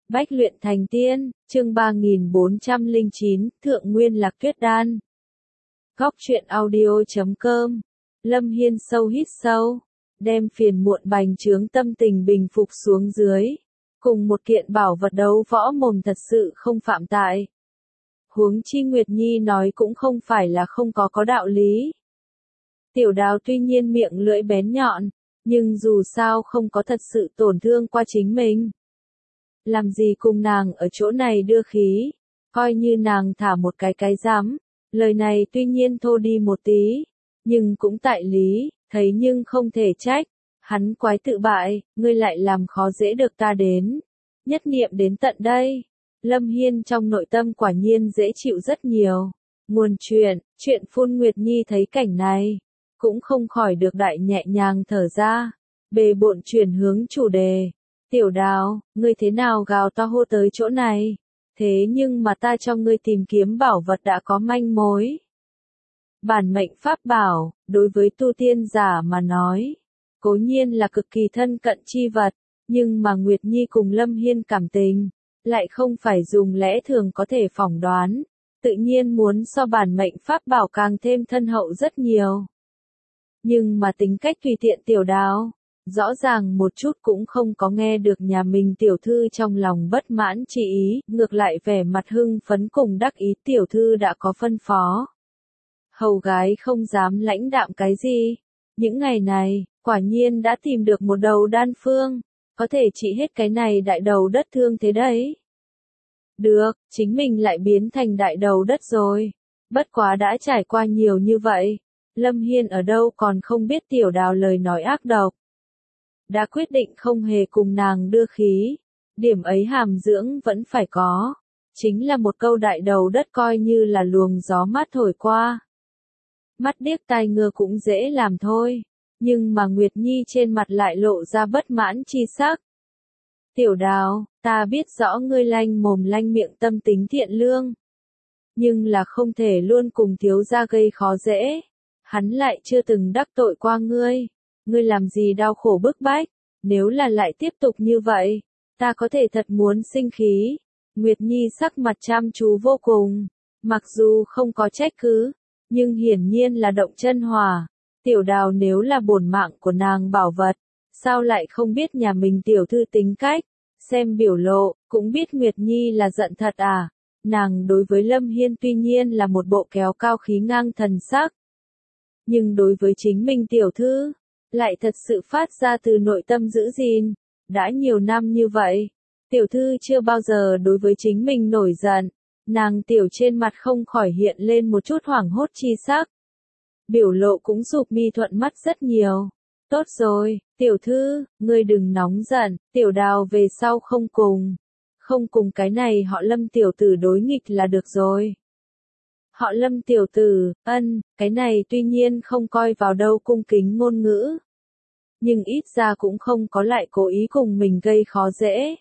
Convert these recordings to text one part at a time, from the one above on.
Bách luyện thành tiên, chương 3409, Thượng Nguyên Lạc Tuyết Đan. Góc truyện audio.com. Lâm Hiên sâu hít sâu, đem phiền muộn bành trướng tâm tình bình phục xuống dưới. Cùng một kiện bảo vật đấu võ mồm thật sự không phạm tại. Huống chi Nguyệt Nhi nói cũng không phải là không có đạo lý. Tiểu Đào tuy nhiên miệng lưỡi bén nhọn, nhưng dù sao không có thật sự tổn thương qua chính mình. Làm gì cùng nàng ở chỗ này đưa khí, coi như nàng thả một cái rắm, lời này tuy nhiên thô đi một tí, nhưng cũng tại lý, thấy nhưng không thể trách, hắn quái tự bại, ngươi lại làm khó dễ được ta đến, nhất niệm đến tận đây, Lâm Hiên trong nội tâm quả nhiên dễ chịu rất nhiều, nguồn chuyện Phun Nguyệt Nhi thấy cảnh này, cũng không khỏi được đại nhẹ nhàng thở ra, bề bộn chuyển hướng chủ đề. Tiểu Đào, ngươi thế nào gào to hô tới chỗ này? Thế nhưng mà ta cho ngươi tìm kiếm bảo vật đã có manh mối. Bản mệnh pháp bảo, đối với tu tiên giả mà nói, cố nhiên là cực kỳ thân cận chi vật, nhưng mà Nguyệt Nhi cùng Lâm Hiên cảm tình, lại không phải dùng lẽ thường có thể phỏng đoán, tự nhiên muốn so bản mệnh pháp bảo càng thêm thân hậu rất nhiều. Nhưng mà tính cách tùy tiện Tiểu Đào, rõ ràng một chút cũng không có nghe được nhà mình tiểu thư trong lòng bất mãn chỉ ý, ngược lại vẻ mặt hưng phấn cùng đắc ý tiểu thư đã có phân phó. Hầu gái không dám lãnh đạm cái gì, những ngày này, quả nhiên đã tìm được một đầu đan phương, có thể trị hết cái này đại đầu đất thương thế đấy. Được, chính mình lại biến thành đại đầu đất rồi, bất quá đã trải qua nhiều như vậy, Lâm Hiên ở đâu còn không biết Tiểu Đào lời nói ác độc. Đã quyết định không hề cùng nàng đưa khí, điểm ấy hàm dưỡng vẫn phải có, chính là một câu đại đầu đất coi như là luồng gió mát thổi qua. Mắt điếc tai ngơ cũng dễ làm thôi, nhưng mà Nguyệt Nhi trên mặt lại lộ ra bất mãn chi sắc. Tiểu Đào, ta biết rõ ngươi lanh mồm lanh miệng tâm tính thiện lương, nhưng là không thể luôn cùng thiếu gia gây khó dễ, hắn lại chưa từng đắc tội qua ngươi. Ngươi làm gì đau khổ bức bách, nếu là lại tiếp tục như vậy, ta có thể thật muốn sinh khí. Nguyệt Nhi sắc mặt chăm chú vô cùng, mặc dù không có trách cứ, nhưng hiển nhiên là động chân hỏa. Tiểu Đào nếu là bổn mạng của nàng bảo vật, sao lại không biết nhà mình tiểu thư tính cách, xem biểu lộ, cũng biết Nguyệt Nhi là giận thật à. Nàng đối với Lâm Hiên tuy nhiên là một bộ kéo cao khí ngang thần sắc, nhưng đối với chính mình tiểu thư, lại thật sự phát ra từ nội tâm giữ gìn. Đã nhiều năm như vậy, tiểu thư chưa bao giờ đối với chính mình nổi giận, nàng tiểu trên mặt không khỏi hiện lên một chút hoảng hốt chi sắc. Biểu lộ cũng sụp mi thuận mắt rất nhiều. Tốt rồi, tiểu thư, ngươi đừng nóng giận, Tiểu Đào về sau không cùng cái này họ Lâm tiểu tử đối nghịch là được rồi. Họ Lâm tiểu tử, cái này tuy nhiên không coi vào đâu cung kính ngôn ngữ. Nhưng ít ra cũng không có lại cố ý cùng mình gây khó dễ.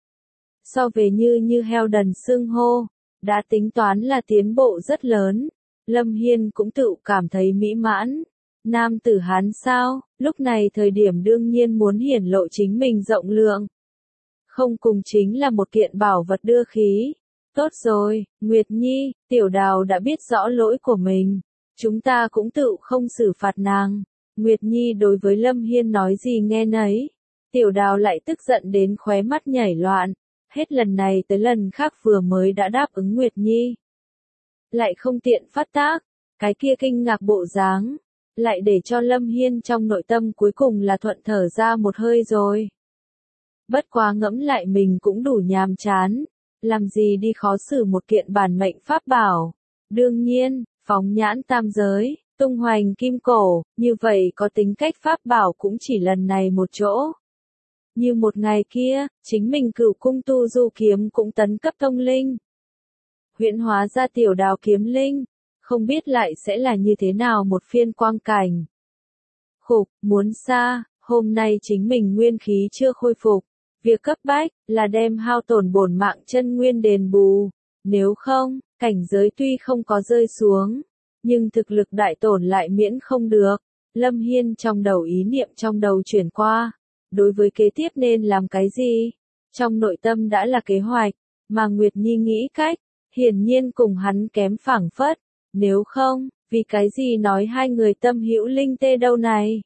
So về như heo đần xưng hô, đã tính toán là tiến bộ rất lớn. Lâm Hiên cũng tự cảm thấy mỹ mãn. Nam tử Hán sao, lúc này thời điểm đương nhiên muốn hiển lộ chính mình rộng lượng. Không cùng chính là một kiện bảo vật đưa khí. Tốt rồi, Nguyệt Nhi, Tiểu Đào đã biết rõ lỗi của mình. Chúng ta cũng tự không xử phạt nàng. Nguyệt Nhi đối với Lâm Hiên nói gì nghe nấy. Tiểu Đào lại tức giận đến khóe mắt nhảy loạn. Hết lần này tới lần khác vừa mới đã đáp ứng Nguyệt Nhi. Lại không tiện phát tác. Cái kia kinh ngạc bộ dáng. Lại để cho Lâm Hiên trong nội tâm cuối cùng là thuận thở ra một hơi rồi. Bất quá ngẫm lại mình cũng đủ nhàm chán. Làm gì đi khó xử một kiện bản mệnh pháp bảo. Đương nhiên, phóng nhãn tam giới, tung hoành kim cổ, như vậy có tính cách pháp bảo cũng chỉ lần này một chỗ. Như một ngày kia, chính mình Cửu Cung tu du kiếm cũng tấn cấp thông linh. Huyễn hóa ra Tiểu Đào kiếm linh, không biết lại sẽ là như thế nào một phiên quang cảnh. Khục, muốn xa, hôm nay chính mình nguyên khí chưa khôi phục. Việc cấp bách là đem hao tổn bổn mạng chân nguyên đền bù, nếu không, cảnh giới tuy không có rơi xuống, nhưng thực lực đại tổn lại miễn không được. Lâm Hiên trong đầu ý niệm trong đầu chuyển qua, đối với kế tiếp nên làm cái gì? Trong nội tâm đã là kế hoạch, mà Nguyệt Nhi nghĩ cách, hiển nhiên cùng hắn kém phảng phất, nếu không, vì cái gì nói hai người tâm hữu linh tê đâu này.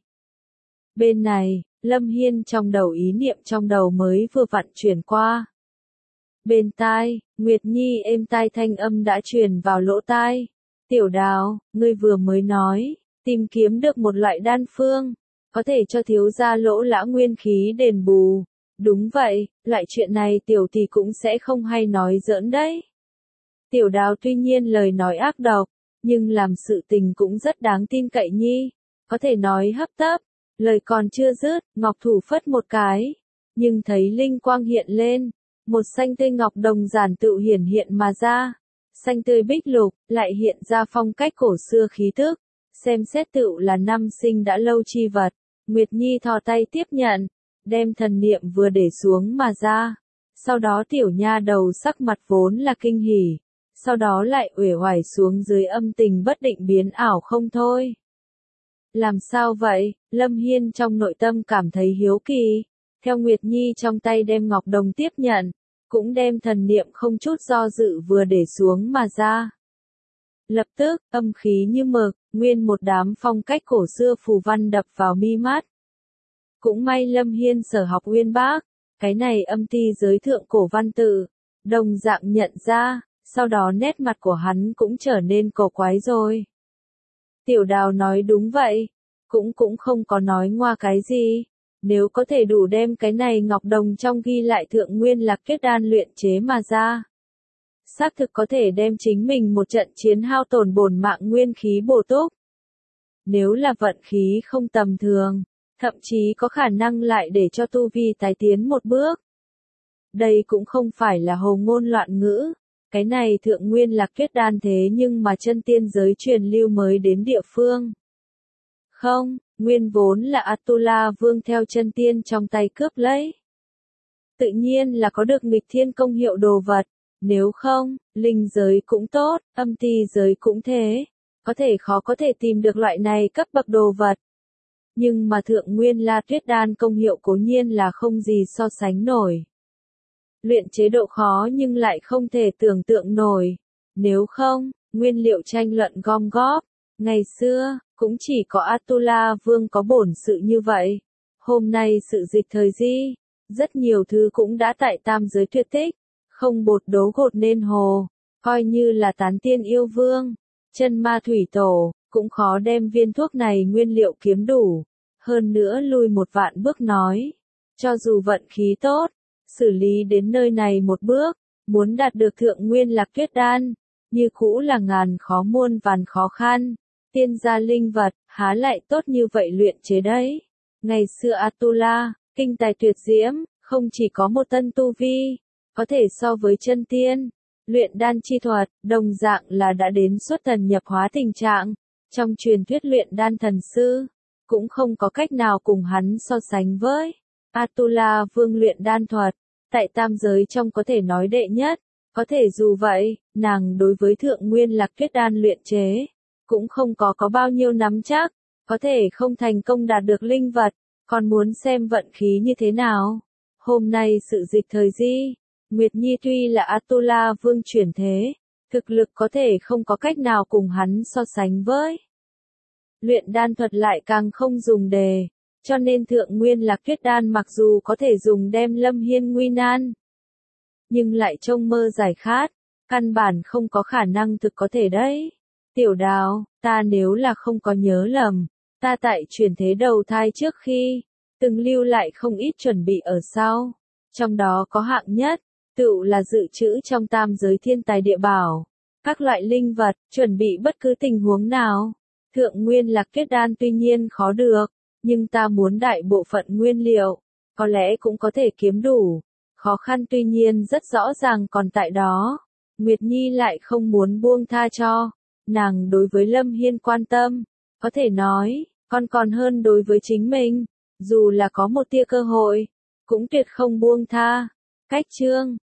Bên này, Lâm Hiên trong đầu ý niệm trong đầu mới vừa vặn chuyển qua. Bên tai, Nguyệt Nhi êm tai thanh âm đã truyền vào lỗ tai. Tiểu Đào, ngươi vừa mới nói, tìm kiếm được một loại đan phương, có thể cho thiếu gia Lỗ lão nguyên khí đền bù. Đúng vậy, loại chuyện này tiểu tỷ cũng sẽ không hay nói giỡn đấy. Tiểu Đào tuy nhiên lời nói ác độc, nhưng làm sự tình cũng rất đáng tin cậy nhi, có thể nói hấp tấp. Lời còn chưa dứt, ngọc thủ phất một cái, nhưng thấy linh quang hiện lên, một xanh tươi ngọc đồng giản tự hiển hiện mà ra. Xanh tươi bích lục, lại hiện ra phong cách cổ xưa khí tức, xem xét tựu là năm sinh đã lâu chi vật. Nguyệt Nhi thò tay tiếp nhận, đem thần niệm vừa để xuống mà ra. Sau đó tiểu nha đầu sắc mặt vốn là kinh hỉ, sau đó lại uể oải xuống dưới âm tình bất định biến ảo không thôi. Làm sao vậy? Lâm Hiên trong nội tâm cảm thấy hiếu kỳ, theo Nguyệt Nhi trong tay đem ngọc đồng tiếp nhận, cũng đem thần niệm không chút do dự vừa để xuống mà ra. Lập tức, âm khí như mực, nguyên một đám phong cách cổ xưa phù văn đập vào mi mắt. Cũng may Lâm Hiên sở học uyên bác, cái này âm ti giới thượng cổ văn tự, đồng dạng nhận ra, sau đó nét mặt của hắn cũng trở nên cổ quái rồi. Tiểu Đào nói đúng vậy, cũng không có nói ngoa cái gì. Nếu có thể đủ đem cái này ngọc đồng trong ghi lại thượng nguyên lạc kết đan luyện chế mà ra, xác thực có thể đem chính mình một trận chiến hao tổn bổn mạng nguyên khí bổ túc. Nếu là vận khí không tầm thường, thậm chí có khả năng lại để cho tu vi tái tiến một bước. Đây cũng không phải là hồ ngôn loạn ngữ, cái này thượng nguyên lạc kết đan thế nhưng mà chân tiên giới truyền lưu mới đến địa phương. Không, nguyên vốn là Atula Vương theo chân tiên trong tay cướp lấy. Tự nhiên là có được nghịch thiên công hiệu đồ vật, nếu không, linh giới cũng tốt, âm ti giới cũng thế, khó có thể tìm được loại này cấp bậc đồ vật. Nhưng mà thượng nguyên la tuyết đan công hiệu cố nhiên là không gì so sánh nổi. Luyện chế độ khó nhưng lại không thể tưởng tượng nổi, nếu không, nguyên liệu tranh luận gom góp, ngày xưa, cũng chỉ có Atula Vương có bổn sự như vậy. Hôm nay sự dịch thời di, rất nhiều thứ cũng đã tại tam giới tuyệt tích, không bột đố gột nên hồ, coi như là tán tiên yêu vương, chân ma thủy tổ, cũng khó đem viên thuốc này nguyên liệu kiếm đủ. Hơn nữa lui một vạn bước nói, cho dù vận khí tốt, xử lý đến nơi này một bước, muốn đạt được thượng nguyên lạc tuyết đan, như cũ là ngàn khó muôn vàn khó khăn. Tiên gia linh vật, há lại tốt như vậy luyện chế đấy. Ngày xưa Atula, kinh tài tuyệt diễm, không chỉ có một tân tu vi, có thể so với chân tiên. Luyện đan chi thuật, đồng dạng là đã đến xuất thần nhập hóa tình trạng. Trong truyền thuyết luyện đan thần sư, cũng không có cách nào cùng hắn so sánh với. Atula Vương luyện đan thuật, tại tam giới trong có thể nói đệ nhất. Có thể dù vậy, nàng đối với thượng nguyên lạc tuyết đan luyện chế, cũng không có bao nhiêu nắm chắc, có thể không thành công đạt được linh vật, còn muốn xem vận khí như thế nào. Hôm nay sự dịch thời di, Nguyệt Nhi tuy là Atula Vương chuyển thế, thực lực có thể không có cách nào cùng hắn so sánh với. Luyện đan thuật lại càng không dùng đề, cho nên thượng nguyên lạc tuyết đan mặc dù có thể dùng đem Lâm Hiên nguy nan, nhưng lại trông mơ giải khát, căn bản không có khả năng thực có thể đấy. Tiểu Đào, ta nếu là không có nhớ lầm, ta tại chuyển thế đầu thai trước khi, từng lưu lại không ít chuẩn bị ở sau. Trong đó có hạng nhất, tựu là dự trữ trong tam giới thiên tài địa bảo, các loại linh vật, chuẩn bị bất cứ tình huống nào. Thượng nguyên lạc kết đan tuy nhiên khó được, nhưng ta muốn đại bộ phận nguyên liệu, có lẽ cũng có thể kiếm đủ. Khó khăn tuy nhiên rất rõ ràng còn tại đó. Nguyệt Nhi lại không muốn buông tha cho. Nàng đối với Lâm Hiên quan tâm, có thể nói, còn hơn đối với chính mình, dù là có một tia cơ hội, cũng tuyệt không buông tha. Cách chương